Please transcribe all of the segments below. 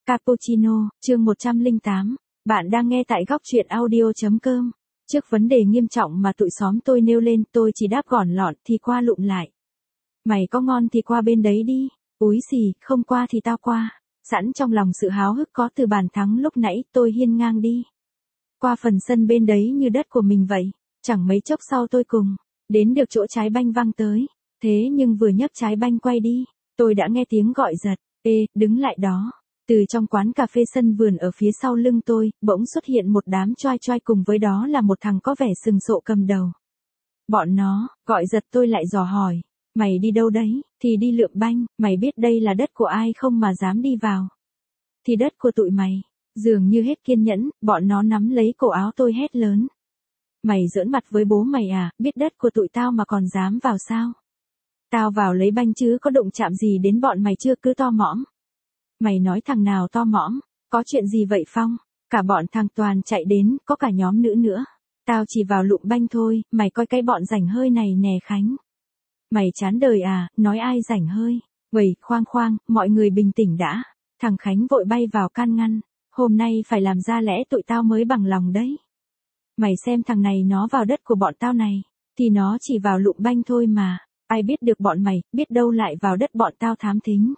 Cappuccino, chương 108. Bạn đang nghe tại góc truyện audio.com. Trước vấn đề nghiêm trọng mà tụi xóm tôi nêu lên, tôi chỉ đáp gọn lọn thì qua lụm lại. Mày có ngon thì qua bên đấy đi. Úi xì, không qua thì tao qua. Sẵn trong lòng sự háo hức có từ bàn thắng lúc nãy, tôi hiên ngang đi. Qua phần sân bên đấy như đất của mình vậy. Chẳng mấy chốc sau tôi cùng đến được chỗ trái banh văng tới. Thế nhưng vừa nhấc trái banh quay đi, tôi đã nghe tiếng gọi giật. Ê, đứng lại đó. Từ trong quán cà phê sân vườn ở phía sau lưng tôi, bỗng xuất hiện một đám choai choai, cùng với đó là một thằng có vẻ sừng sộ cầm đầu. Bọn nó gọi giật, tôi lại dò hỏi. Mày đi đâu đấy? Thì đi lượm banh. Mày biết đây là đất của ai không mà dám đi vào? Thì đất của tụi mày. Dường như hết kiên nhẫn, bọn nó nắm lấy cổ áo tôi hét lớn. Mày giỡn mặt với bố mày à? Biết đất của tụi tao mà còn dám vào sao? Tao vào lấy banh chứ có đụng chạm gì đến bọn mày chưa, cứ to mõm. Mày nói thằng nào to mõm? Có chuyện gì vậy Phong? Cả bọn thằng toàn chạy đến, có cả nhóm nữ nữa. Tao chỉ vào lụm banh thôi, mày coi cái bọn rảnh hơi này nè Khánh. Mày chán đời à, nói ai rảnh hơi? Uầy, khoan khoan, mọi người bình tĩnh đã. Thằng Khánh vội bay vào can ngăn. Hôm nay phải làm ra lẽ tụi tao mới bằng lòng đấy. Mày xem thằng này nó vào đất của bọn tao này, thì nó chỉ vào lụm banh thôi mà. Ai biết được bọn mày, biết đâu lại vào đất bọn tao thám thính.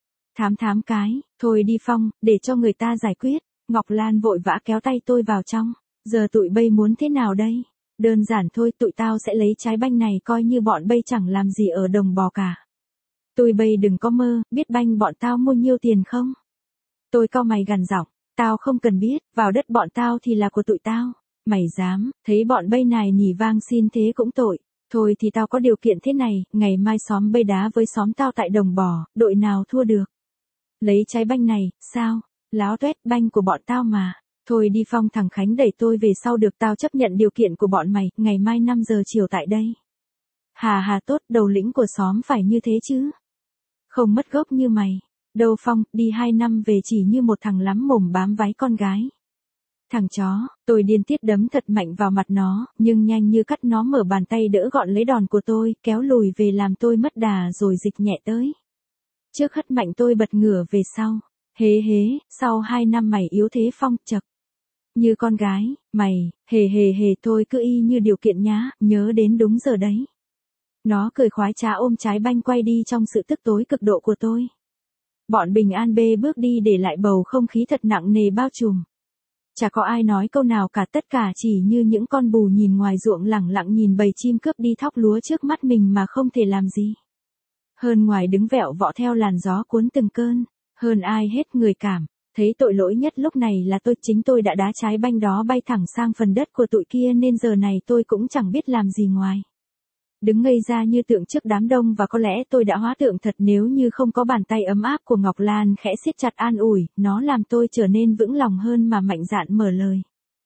Thám cái, thôi đi Phong, để cho người ta giải quyết. Ngọc Lan vội vã kéo tay tôi vào trong. Giờ tụi bay muốn thế nào đây? Đơn giản thôi, tụi tao sẽ lấy trái banh này coi như bọn bay chẳng làm gì ở đồng bò cả. Tụi bay đừng có mơ, biết banh bọn tao mua nhiêu tiền không? Tôi cau mày gằn giọng, tao không cần biết, vào đất bọn tao thì là của tụi tao. Mày dám, thấy bọn bay này nỉ vang xin thế cũng tội. Thôi thì tao có điều kiện thế này, ngày mai xóm bay đá với xóm tao tại đồng bò, đội nào thua được. Lấy trái banh này, sao? Láo tuét, banh của bọn tao mà. Thôi đi Phong, thằng Khánh đẩy tôi về sau được, tao chấp nhận điều kiện của bọn mày, ngày mai 5 giờ chiều tại đây. Hà tốt, đầu lĩnh của xóm phải như thế chứ. Không mất gốc như mày. Đâu Phong, đi 2 năm về chỉ như một thằng lắm mồm bám váy con gái. Thằng chó, tôi điên tiết đấm thật mạnh vào mặt nó, nhưng nhanh như cắt nó mở bàn tay đỡ gọn lấy đòn của tôi, kéo lùi về làm tôi mất đà rồi dịch nhẹ tới. Trước hất mạnh tôi bật ngửa về sau. Hế, sau 2 năm mày yếu thế Phong, chậc. Như con gái, mày, hề thôi cứ y như điều kiện nhá, nhớ đến đúng giờ đấy. Nó cười khoái trá ôm trái banh quay đi trong sự tức tối cực độ của tôi. Bọn Bình An bê bước đi để lại bầu không khí thật nặng nề bao trùm. Chả có ai nói câu nào cả, tất cả chỉ như những con bù nhìn ngoài ruộng lẳng lặng nhìn bầy chim cướp đi thóc lúa trước mắt mình mà không thể làm gì. Hơn ngoài đứng vẹo vọ theo làn gió cuốn từng cơn, hơn ai hết người cảm, thấy tội lỗi nhất lúc này là tôi, chính tôi đã đá trái banh đó bay thẳng sang phần đất của tụi kia, nên giờ này tôi cũng chẳng biết làm gì ngoài đứng ngây ra như tượng trước đám đông, và có lẽ tôi đã hóa tượng thật nếu như không có bàn tay ấm áp của Ngọc Lan khẽ siết chặt an ủi, nó làm tôi trở nên vững lòng hơn mà mạnh dạn mở lời.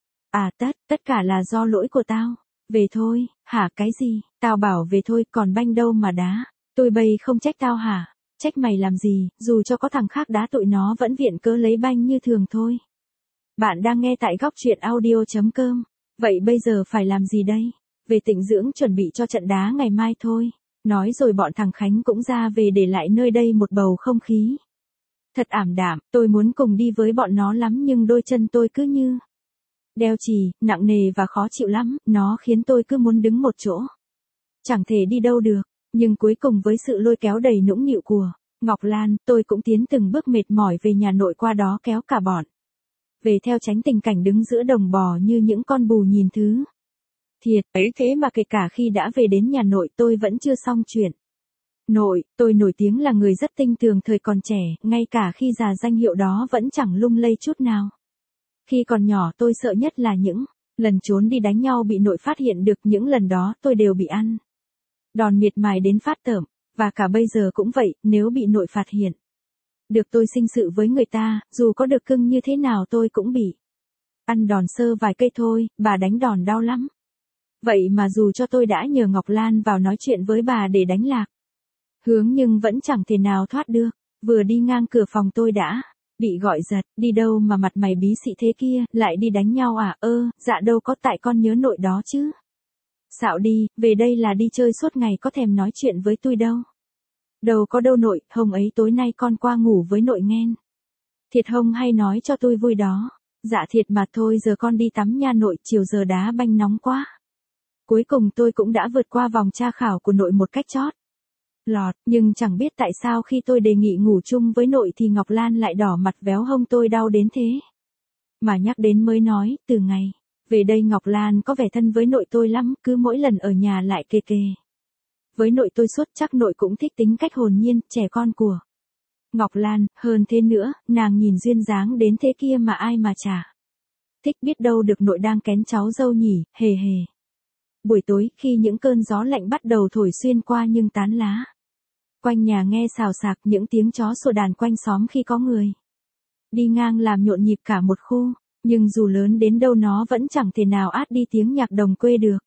À tất cả là do lỗi của tao. Về thôi. Hả? Cái gì? Tao bảo về thôi, còn banh đâu mà đá. Tôi bay không trách tao hả? Trách mày làm gì, dù cho có thằng khác đá tụi nó vẫn viện cớ lấy banh như thường thôi. Bạn đang nghe tại góc truyện audio.com. Vậy bây giờ phải làm gì đây? Về tịnh dưỡng chuẩn bị cho trận đá ngày mai thôi. Nói rồi bọn thằng Khánh cũng ra về để lại nơi đây một bầu không khí thật ảm đạm. Tôi muốn cùng đi với bọn nó lắm, nhưng đôi chân tôi cứ như đeo chì, nặng nề và khó chịu lắm, nó khiến tôi cứ muốn đứng một chỗ. Chẳng thể đi đâu được, nhưng cuối cùng với sự lôi kéo đầy nũng nịu của Ngọc Lan, tôi cũng tiến từng bước mệt mỏi về nhà nội, qua đó kéo cả bọn về theo, tránh tình cảnh đứng giữa đồng bò như những con bù nhìn thứ thiệt ấy. Thế mà kể cả khi đã về đến nhà nội, tôi vẫn chưa xong chuyện. Nội, tôi nổi tiếng là người rất tinh tường thời còn trẻ, ngay cả khi già danh hiệu đó vẫn chẳng lung lay chút nào. Khi còn nhỏ tôi sợ nhất là những lần trốn đi đánh nhau bị nội phát hiện được, những lần đó tôi đều bị ăn đòn miệt mài đến phát tởm, và cả bây giờ cũng vậy, nếu bị nội phát hiện được tôi sinh sự với người ta, dù có được cưng như thế nào tôi cũng bị ăn đòn sơ vài cây thôi, bà đánh đòn đau lắm. Vậy mà dù cho tôi đã nhờ Ngọc Lan vào nói chuyện với bà để đánh lạc hướng, nhưng vẫn chẳng thể nào thoát được. Vừa đi ngang cửa phòng tôi đã bị gọi giật. Đi đâu mà mặt mày bí xị thế kia, lại đi đánh nhau à? Dạ đâu có, tại con nhớ nội đó chứ. Xạo đi, về đây là đi chơi suốt ngày, có thèm nói chuyện với tôi đâu. Đâu có đâu nội, hôm ấy tối nay con qua ngủ với nội nghen. Thiệt không hay nói cho tôi vui đó. Dạ thiệt mà thôi, giờ con đi tắm nha nội, chiều giờ đá banh nóng quá. Cuối cùng tôi cũng đã vượt qua vòng tra khảo của nội một cách chót lọt, nhưng chẳng biết tại sao khi tôi đề nghị ngủ chung với nội thì Ngọc Lan lại đỏ mặt véo hông tôi đau đến thế. Mà nhắc đến mới nói, từ ngày về đây Ngọc Lan có vẻ thân với nội tôi lắm, cứ mỗi lần ở nhà lại kề kề với nội tôi suốt, chắc nội cũng thích tính cách hồn nhiên, trẻ con của Ngọc Lan, hơn thế nữa, nàng nhìn duyên dáng đến thế kia mà ai mà chả thích, biết đâu được nội đang kén cháu dâu nhỉ, hề hề. Buổi tối, khi những cơn gió lạnh bắt đầu thổi xuyên qua nhưng tán lá quanh nhà nghe xào xạc, những tiếng chó sủa đàn quanh xóm khi có người đi ngang làm nhộn nhịp cả một khu, nhưng dù lớn đến đâu nó vẫn chẳng thể nào át đi tiếng nhạc đồng quê được.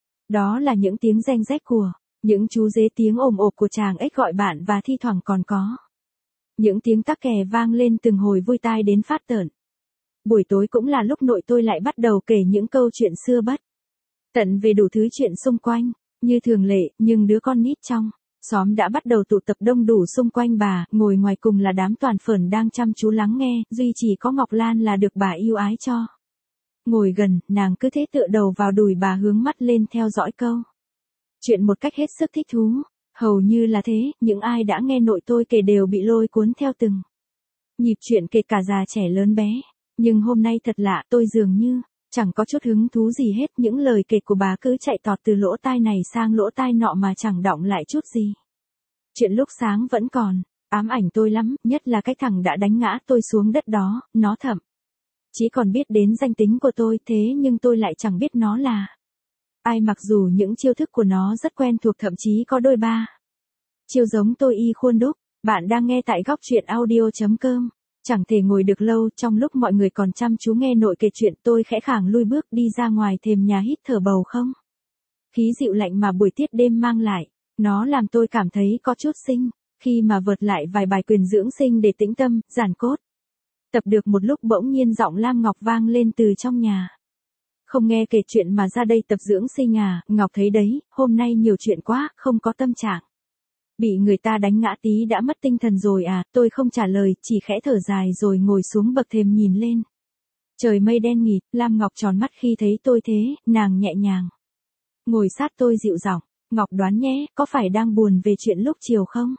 Đó là những tiếng reng rét của những chú dế, tiếng ồm ộp của chàng ếch gọi bạn, và thi thoảng còn có những tiếng tắc kè vang lên từng hồi vui tai đến phát tởn. Buổi tối cũng là lúc nội tôi lại bắt đầu kể những câu chuyện xưa bất tận về đủ thứ chuyện xung quanh. Như thường lệ, nhưng đứa con nít trong xóm đã bắt đầu tụ tập đông đủ xung quanh bà, ngồi ngoài cùng là đám toàn phởn đang chăm chú lắng nghe, duy chỉ có Ngọc Lan là được bà yêu ái cho ngồi gần, nàng cứ thế tựa đầu vào đùi bà, hướng mắt lên theo dõi câu chuyện một cách hết sức thích thú. Hầu như là thế, những ai đã nghe nội tôi kể đều bị lôi cuốn theo từng nhịp chuyện kể, cả già trẻ lớn bé. Nhưng hôm nay thật lạ, tôi dường như chẳng có chút hứng thú gì hết, những lời kể của bà cứ chạy tọt từ lỗ tai này sang lỗ tai nọ mà chẳng đọng lại chút gì. Chuyện lúc sáng vẫn còn ám ảnh tôi lắm, nhất là cái thằng đã đánh ngã tôi xuống đất đó, nó thậm chí còn biết đến danh tính của tôi, thế nhưng tôi lại chẳng biết nó là ai, mặc dù những chiêu thức của nó rất quen thuộc, thậm chí có đôi ba chiêu giống tôi y khuôn đúc. Bạn đang nghe tại góc truyện audio.com. Chẳng thể ngồi được lâu, trong lúc mọi người còn chăm chú nghe nội kể chuyện, tôi khẽ khàng lui bước đi ra ngoài thềm nhà, hít thở bầu không khí dịu lạnh mà buổi tiết đêm mang lại. Nó làm tôi cảm thấy có chút sinh khi mà vợt lại vài bài quyền dưỡng sinh để tĩnh tâm, giản cốt. Tập được một lúc bỗng nhiên giọng Lam Ngọc vang lên từ trong nhà. Không nghe kể chuyện mà ra đây tập dưỡng sinh à? Ngọc thấy đấy, hôm nay nhiều chuyện quá, không có tâm trạng. Bị người ta đánh ngã tí đã mất tinh thần rồi à? Tôi không trả lời, chỉ khẽ thở dài rồi ngồi xuống bậc thềm nhìn lên. Trời mây đen nghịt, Lam Ngọc tròn mắt khi thấy tôi thế, nàng nhẹ nhàng ngồi sát tôi dịu giọng. Ngọc đoán nhé, có phải đang buồn về chuyện lúc chiều không?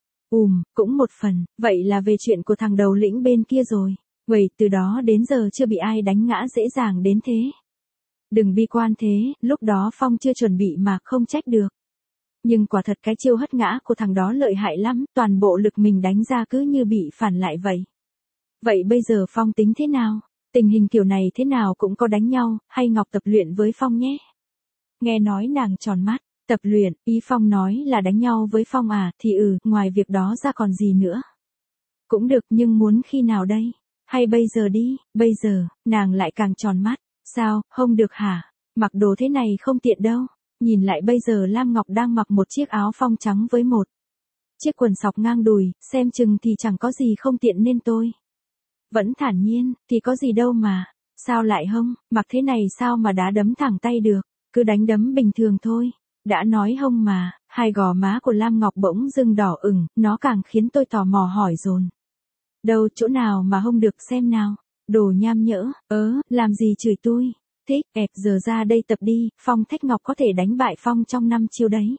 Cũng một phần, vậy là về chuyện của thằng đầu lĩnh bên kia rồi. Vậy từ đó đến giờ chưa bị ai đánh ngã dễ dàng đến thế. Đừng bi quan thế, lúc đó Phong chưa chuẩn bị mà, không trách được. Nhưng quả thật cái chiêu hất ngã của thằng đó lợi hại lắm, toàn bộ lực mình đánh ra cứ như bị phản lại vậy. Vậy bây giờ Phong tính thế nào? Tình hình kiểu này thế nào cũng có đánh nhau, hay Ngọc tập luyện với Phong nhé? Nghe nói nàng tròn mắt, tập luyện, ý Phong nói là đánh nhau với Phong à, thì ngoài việc đó ra còn gì nữa? Cũng được, nhưng muốn khi nào đây? Hay bây giờ đi? Bây giờ, nàng lại càng tròn mắt. Sao, không được hả? Mặc đồ thế này không tiện đâu. Nhìn lại bây giờ Lam Ngọc đang mặc một chiếc áo phông trắng với một chiếc quần sọc ngang đùi, xem chừng thì chẳng có gì không tiện nên tôi vẫn thản nhiên, thì có gì đâu mà. Sao lại hông, mặc thế này sao mà đá đấm thẳng tay được, cứ đánh đấm bình thường thôi. Đã nói hông mà. Hai gò má của Lam Ngọc bỗng dưng đỏ ửng, nó càng khiến tôi tò mò hỏi dồn. Đâu, chỗ nào mà hông được, xem nào. Đồ nham nhỡ, làm gì chửi tôi. Thích, giờ ra đây tập đi, Phong Thách Ngọc có thể đánh bại Phong trong 5 chiêu đấy.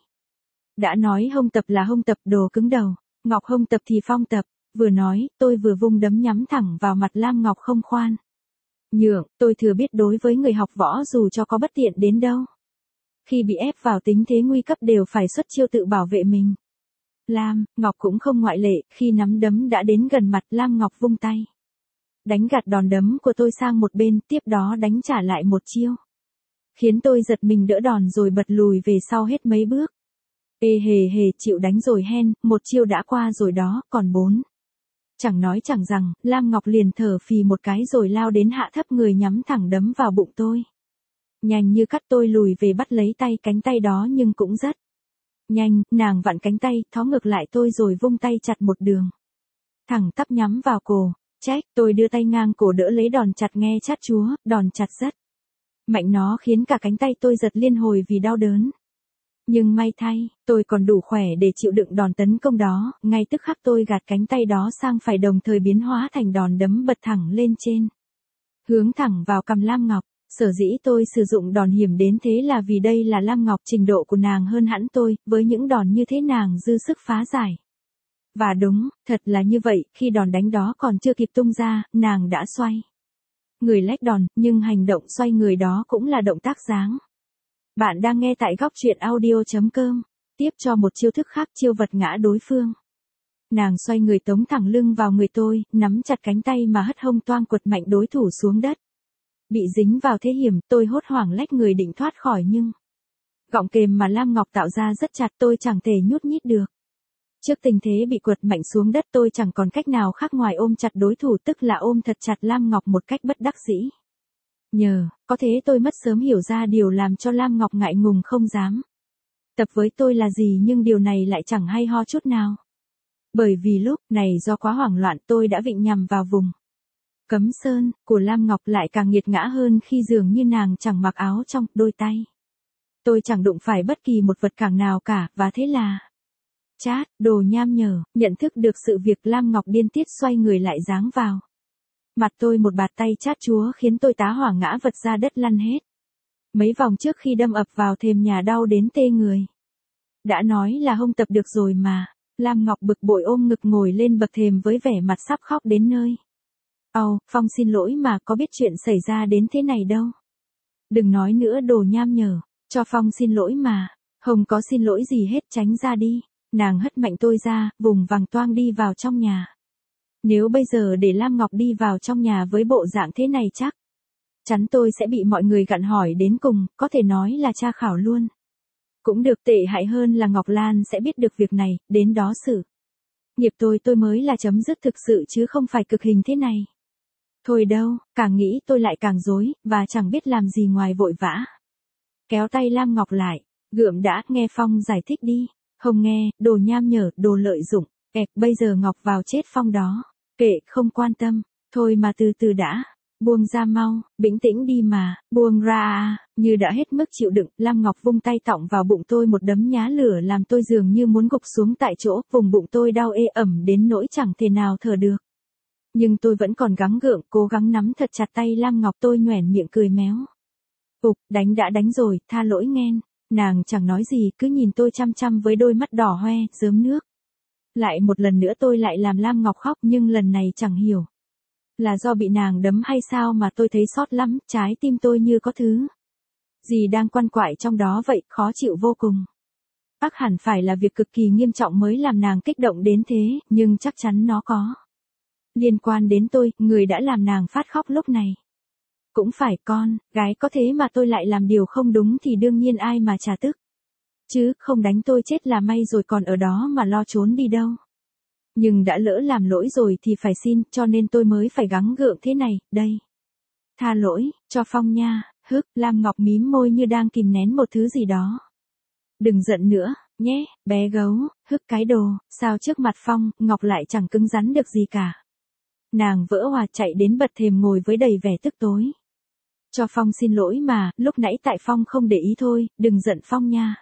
Đã nói hông tập là hông tập, đồ cứng đầu. Ngọc hông tập thì Phong tập. Vừa nói, tôi vừa vung đấm nhắm thẳng vào mặt Lam Ngọc không khoan nhượng. Tôi thừa biết đối với người học võ dù cho có bất tiện đến đâu, khi bị ép vào tình thế nguy cấp đều phải xuất chiêu tự bảo vệ mình. Lam Ngọc cũng không ngoại lệ, khi nắm đấm đã đến gần mặt Lam Ngọc vung tay đánh gạt đòn đấm của tôi sang một bên, tiếp đó đánh trả lại một chiêu. Khiến tôi giật mình đỡ đòn rồi bật lùi về sau hết mấy bước. Ê hề hề, chịu đánh rồi hen, một chiêu đã qua rồi đó, còn 4. Chẳng nói chẳng rằng, Lam Ngọc liền thở phì một cái rồi lao đến hạ thấp người nhắm thẳng đấm vào bụng tôi. Nhanh như cắt, tôi lùi về bắt lấy cánh tay đó nhưng cũng rất nhanh, nàng vặn cánh tay, thó ngược lại tôi rồi vung tay chặt một đường thẳng tắp nhắm vào cổ. Trách, tôi đưa tay ngang cổ đỡ lấy đòn chặt nghe chát chúa, đòn chặt rất mạnh, nó khiến cả cánh tay tôi giật liên hồi vì đau đớn. Nhưng may thay, tôi còn đủ khỏe để chịu đựng đòn tấn công đó, ngay tức khắc tôi gạt cánh tay đó sang phải đồng thời biến hóa thành đòn đấm bật thẳng lên trên. Hướng thẳng vào cằm Lam Ngọc, sở dĩ tôi sử dụng đòn hiểm đến thế là vì đây là Lam Ngọc, trình độ của nàng hơn hẳn tôi, với những đòn như thế nàng dư sức phá giải. Và đúng, thật là như vậy, khi đòn đánh đó còn chưa kịp tung ra, nàng đã xoay người lách đòn, nhưng hành động xoay người đó cũng là động tác giáng. Bạn đang nghe tại góc truyện audio.com. Tiếp cho một chiêu thức khác, chiêu vật ngã đối phương. Nàng xoay người tống thẳng lưng vào người tôi, nắm chặt cánh tay mà hất hông toang quật mạnh đối thủ xuống đất. Bị dính vào thế hiểm, tôi hốt hoảng lách người định thoát khỏi nhưng gọng kềm mà Lam Ngọc tạo ra rất chặt, tôi chẳng thể nhúc nhích được. Trước tình thế bị quật mạnh xuống đất, tôi chẳng còn cách nào khác ngoài ôm chặt đối thủ, tức là ôm thật chặt Lam Ngọc một cách bất đắc dĩ. Nhờ, có thế tôi mất sớm hiểu ra điều làm cho Lam Ngọc ngại ngùng không dám tập với tôi là gì, nhưng điều này lại chẳng hay ho chút nào. Bởi vì lúc này do quá hoảng loạn tôi đã vịn nhằm vào vùng cấm sơn của Lam Ngọc, lại càng nghiệt ngã hơn khi dường như nàng chẳng mặc áo trong, đôi tay tôi chẳng đụng phải bất kỳ một vật cản nào cả, và thế là chát, đồ nham nhở. Nhận thức được sự việc, Lam Ngọc điên tiết xoay người lại giáng vào mặt tôi một bạt tay chát chúa khiến tôi tá hỏa ngã vật ra đất lăn hết mấy vòng trước khi đâm ập vào thềm nhà đau đến tê người. Đã nói là không tập được rồi mà. Lam Ngọc bực bội ôm ngực ngồi lên bậc thềm với vẻ mặt sắp khóc đến nơi. Phong xin lỗi mà, có biết chuyện xảy ra đến thế này đâu. Đừng nói nữa đồ nham nhở, cho Phong xin lỗi mà. Không có xin lỗi gì hết, tránh ra đi. Nàng hất mạnh tôi ra, vùng vằng toang đi vào trong nhà. Nếu bây giờ để Lam Ngọc đi vào trong nhà với bộ dạng thế này chắc chắn tôi sẽ bị mọi người gặn hỏi đến cùng, có thể nói là tra khảo luôn. Cũng được, tệ hại hơn là Ngọc Lan sẽ biết được việc này, đến đó sự nghiệp tôi mới là chấm dứt thực sự chứ không phải cực hình thế này. Thôi đâu, càng nghĩ tôi lại càng rối, và chẳng biết làm gì ngoài vội vã kéo tay Lam Ngọc lại, gượm đã, nghe Phong giải thích đi. Không nghe, đồ nham nhở, đồ lợi dụng. Bây giờ Ngọc vào chết Phong đó. Kệ, không quan tâm. Thôi mà từ từ đã. Buông ra mau, bình tĩnh đi mà, buông ra à. Như đã hết mức chịu đựng, Lam Ngọc vung tay tọng vào bụng tôi một đấm nhá lửa làm tôi dường như muốn gục xuống tại chỗ, vùng bụng tôi đau ê ẩm đến nỗi chẳng thể nào thở được. Nhưng tôi vẫn còn gắng gượng, cố gắng nắm thật chặt tay Lam Ngọc, tôi nhoẻn miệng cười méo. Đánh đã đánh rồi, tha lỗi nghen. Nàng chẳng nói gì, cứ nhìn tôi chăm chăm với đôi mắt đỏ hoe, rớm nước. Lại một lần nữa tôi lại làm Lam Ngọc khóc, nhưng lần này chẳng hiểu là do bị nàng đấm hay sao mà tôi thấy xót lắm, trái tim tôi như có thứ gì đang quằn quại trong đó vậy, khó chịu vô cùng. Ác hẳn phải là việc cực kỳ nghiêm trọng mới làm nàng kích động đến thế, nhưng chắc chắn nó có liên quan đến tôi, người đã làm nàng phát khóc lúc này. Cũng phải, con gái có thế mà tôi lại làm điều không đúng thì đương nhiên ai mà chả tức. Chứ không đánh tôi chết là may rồi, còn ở đó mà lo trốn đi đâu. Nhưng đã lỡ làm lỗi rồi thì phải xin, cho nên tôi mới phải gắng gượng thế này, đây. Tha lỗi, cho Phong nha. Lam Ngọc mím môi như đang kìm nén một thứ gì đó. Đừng giận nữa, nhé, bé gấu, cái đồ, sao trước mặt Phong, Ngọc lại chẳng cứng rắn được gì cả. Nàng vỡ hòa chạy đến bật thềm ngồi với đầy vẻ tức tối. Cho Phong xin lỗi mà, lúc nãy tại Phong không để ý thôi, đừng giận Phong nha.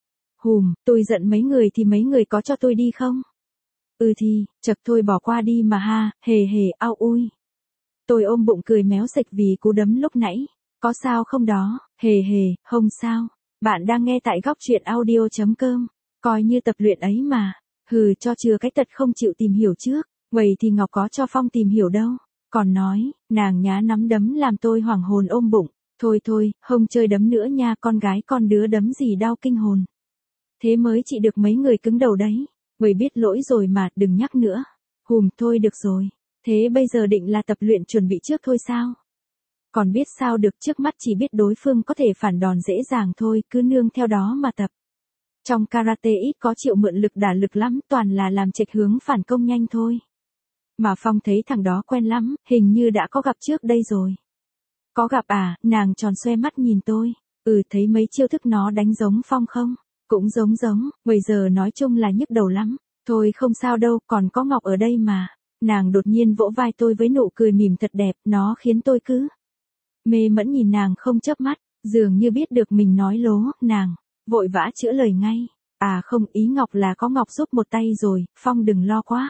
Tôi giận mấy người thì mấy người có cho tôi đi không? Thì, chật thôi bỏ qua đi mà ha, hề, ao ui. Tôi ôm bụng cười méo sạch vì cú đấm lúc nãy. Có sao không đó, hề, không sao. Bạn đang nghe tại góc truyện audio.com. Coi như tập luyện ấy mà. Cho chừa cái tật không chịu tìm hiểu trước. Vậy thì Ngọc có cho Phong tìm hiểu đâu. Còn nói, nàng nhá nắm đấm làm tôi hoảng hồn ôm bụng. Thôi, không chơi đấm nữa nha, con gái con đứa đấm gì đau kinh hồn. Thế mới chị được mấy người cứng đầu đấy. Vậy biết lỗi rồi mà, đừng nhắc nữa. Thôi được rồi. Thế bây giờ định là tập luyện chuẩn bị trước thôi sao? Còn biết sao được, trước mắt chỉ biết đối phương có thể phản đòn dễ dàng thôi, cứ nương theo đó mà tập. Trong karate ít có chịu mượn lực đả lực lắm, toàn là làm chệch hướng phản công nhanh thôi. Mà Phong thấy thằng đó quen lắm, hình như đã có gặp trước đây rồi. Có gặp à? Nàng tròn xoe mắt nhìn tôi. Thấy mấy chiêu thức nó đánh giống Phong không? Cũng giống, bây giờ nói chung là nhức đầu lắm. Thôi không sao đâu, còn có Ngọc ở đây mà. Nàng đột nhiên vỗ vai tôi với nụ cười mỉm thật đẹp, nó khiến tôi cứ mê mẫn nhìn nàng không chớp mắt, dường như biết được mình nói lố, nàng Vội vã chữa lời ngay. À không, ý Ngọc là có Ngọc giúp một tay rồi, Phong đừng lo quá.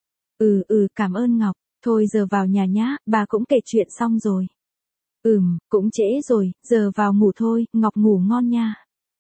Cảm ơn Ngọc. Thôi giờ vào nhà nhá, bà cũng kể chuyện xong rồi. Cũng trễ rồi, giờ vào ngủ thôi, Ngọc ngủ ngon nha.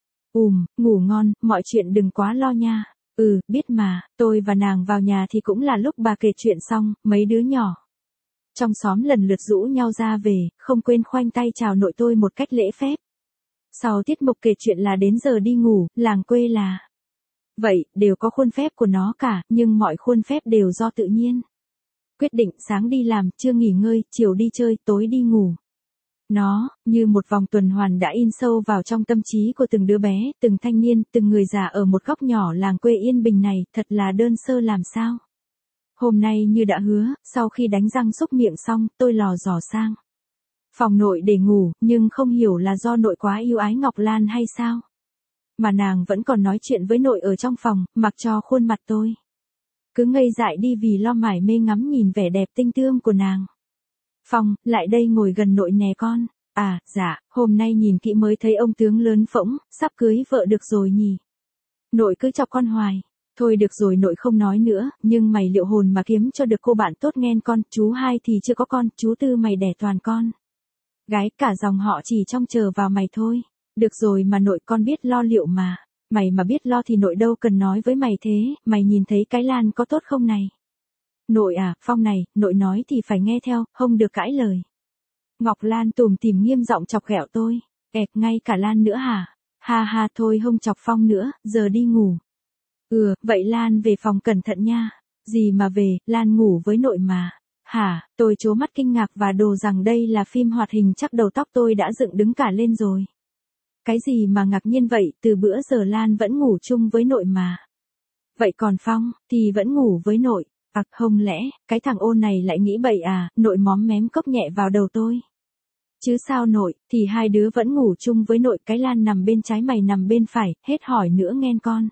Ngủ ngon, mọi chuyện đừng quá lo nha. Biết mà, tôi và nàng vào nhà thì cũng là lúc bà kể chuyện xong, mấy đứa nhỏ trong xóm lần lượt rũ nhau ra về, không quên khoanh tay chào nội tôi một cách lễ phép. Sau tiết mục kể chuyện là đến giờ đi ngủ, làng quê là vậy, đều có khuôn phép của nó cả, nhưng mọi khuôn phép đều do tự nhiên. Quyết định sáng đi làm, trưa nghỉ ngơi, chiều đi chơi, tối đi ngủ. Nó, như một vòng tuần hoàn đã in sâu vào trong tâm trí của từng đứa bé, từng thanh niên, từng người già ở một góc nhỏ làng quê yên bình này, thật là đơn sơ làm sao. Hôm nay như đã hứa, sau khi đánh răng xúc miệng xong, tôi lò dò sang phòng nội để ngủ, nhưng không hiểu là do nội quá yêu ái Ngọc Lan hay sao. Mà nàng vẫn còn nói chuyện với nội ở trong phòng, mặc cho khuôn mặt tôi cứ ngây dại đi vì lo mải mê ngắm nhìn vẻ đẹp tinh tươm của nàng. Phong, lại đây ngồi gần nội nè con. À, dạ, hôm nay nhìn kỹ mới thấy ông tướng lớn phỗng, sắp cưới vợ được rồi nhỉ. Nội cứ chọc con hoài. Thôi được rồi nội không nói nữa, nhưng mày liệu hồn mà kiếm cho được cô bạn tốt nghen con, chú hai thì chưa có con, chú tư mày đẻ toàn con gái, cả dòng họ chỉ trông chờ vào mày thôi. Được rồi mà nội, con biết lo liệu mà. Mày mà biết lo thì nội đâu cần nói với mày thế, mày nhìn thấy cái Lan có tốt không này? Nội à, Phong này, nội nói thì phải nghe theo, không được cãi lời. Ngọc Lan tủm tỉm nghiêm giọng chọc ghẹo tôi. Ngay cả Lan nữa hả? Ha ha, thôi không chọc Phong nữa, giờ đi ngủ. Vậy Lan về phòng cẩn thận nha. Gì mà về, Lan ngủ với nội mà. Hả, tôi trố mắt kinh ngạc và đồ rằng đây là phim hoạt hình, chắc đầu tóc tôi đã dựng đứng cả lên rồi. Cái gì mà ngạc nhiên vậy, từ bữa giờ Lan vẫn ngủ chung với nội mà. Vậy còn Phong, thì vẫn ngủ với nội. Không lẽ, cái thằng ôn này lại nghĩ bậy à, nội móm mém cốc nhẹ vào đầu tôi. Chứ sao nội, thì hai đứa vẫn ngủ chung với nội, cái Lan nằm bên trái mày nằm bên phải, hết hỏi nữa nghen con.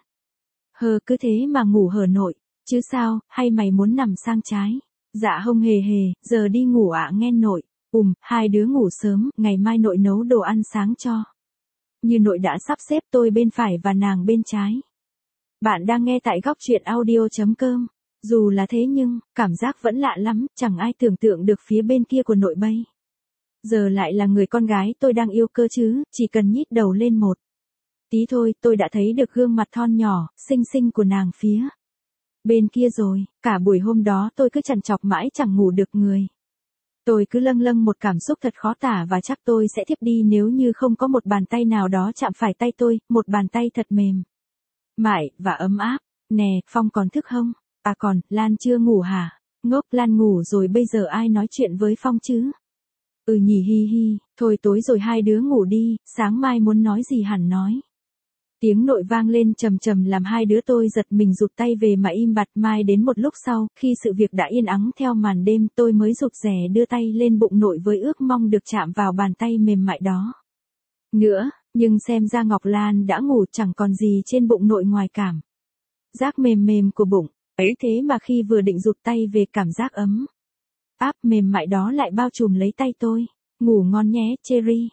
Cứ thế mà ngủ hở nội, chứ sao, hay mày muốn nằm sang trái? Dạ không hề hề, giờ đi ngủ ạ nghen nội. Hai đứa ngủ sớm, ngày mai nội nấu đồ ăn sáng cho. Như nội đã sắp xếp tôi bên phải và nàng bên trái. Bạn đang nghe tại góc truyện audio.com. Dù là thế nhưng, cảm giác vẫn lạ lắm, chẳng ai tưởng tượng được phía bên kia của nội bây giờ lại là người con gái tôi đang yêu cơ chứ, chỉ cần nhích đầu lên một tí thôi, tôi đã thấy được gương mặt thon nhỏ, xinh xinh của nàng phía bên kia rồi. Cả buổi hôm đó tôi cứ trằn trọc mãi chẳng ngủ được người. Tôi cứ lâng lâng một cảm xúc thật khó tả và chắc tôi sẽ thiếp đi nếu như không có một bàn tay nào đó chạm phải tay tôi, một bàn tay thật mềm mại và ấm áp. Nè, Phong còn thức không? À còn, Lan chưa ngủ hả? Ngốc, Lan ngủ rồi bây giờ ai nói chuyện với Phong chứ? Nhỉ hi hi, thôi tối rồi hai đứa ngủ đi, sáng mai muốn nói gì hẳn nói. Tiếng nội vang lên trầm trầm làm hai đứa tôi giật mình rụt tay về mà im bặt. Mai đến một lúc sau, khi sự việc đã yên ắng theo màn đêm, tôi mới rụt rè đưa tay lên bụng nội với ước mong được chạm vào bàn tay mềm mại đó. Nữa, nhưng xem ra Ngọc Lan đã ngủ, chẳng còn gì trên bụng nội ngoài cảm giác mềm mềm của bụng. Ấy thế mà khi vừa định rụt tay về, cảm giác ấm áp mềm mại đó lại bao trùm lấy tay tôi. Ngủ ngon nhé, Cherry.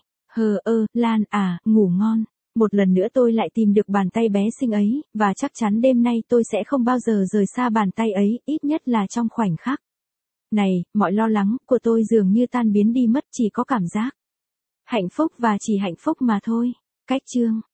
Lan à, ngủ ngon. Một lần nữa tôi lại tìm được bàn tay bé xinh ấy, và chắc chắn đêm nay tôi sẽ không bao giờ rời xa bàn tay ấy, ít nhất là trong khoảnh khắc này. Mọi lo lắng của tôi dường như tan biến đi mất, chỉ có cảm giác hạnh phúc và chỉ hạnh phúc mà thôi. Cách chương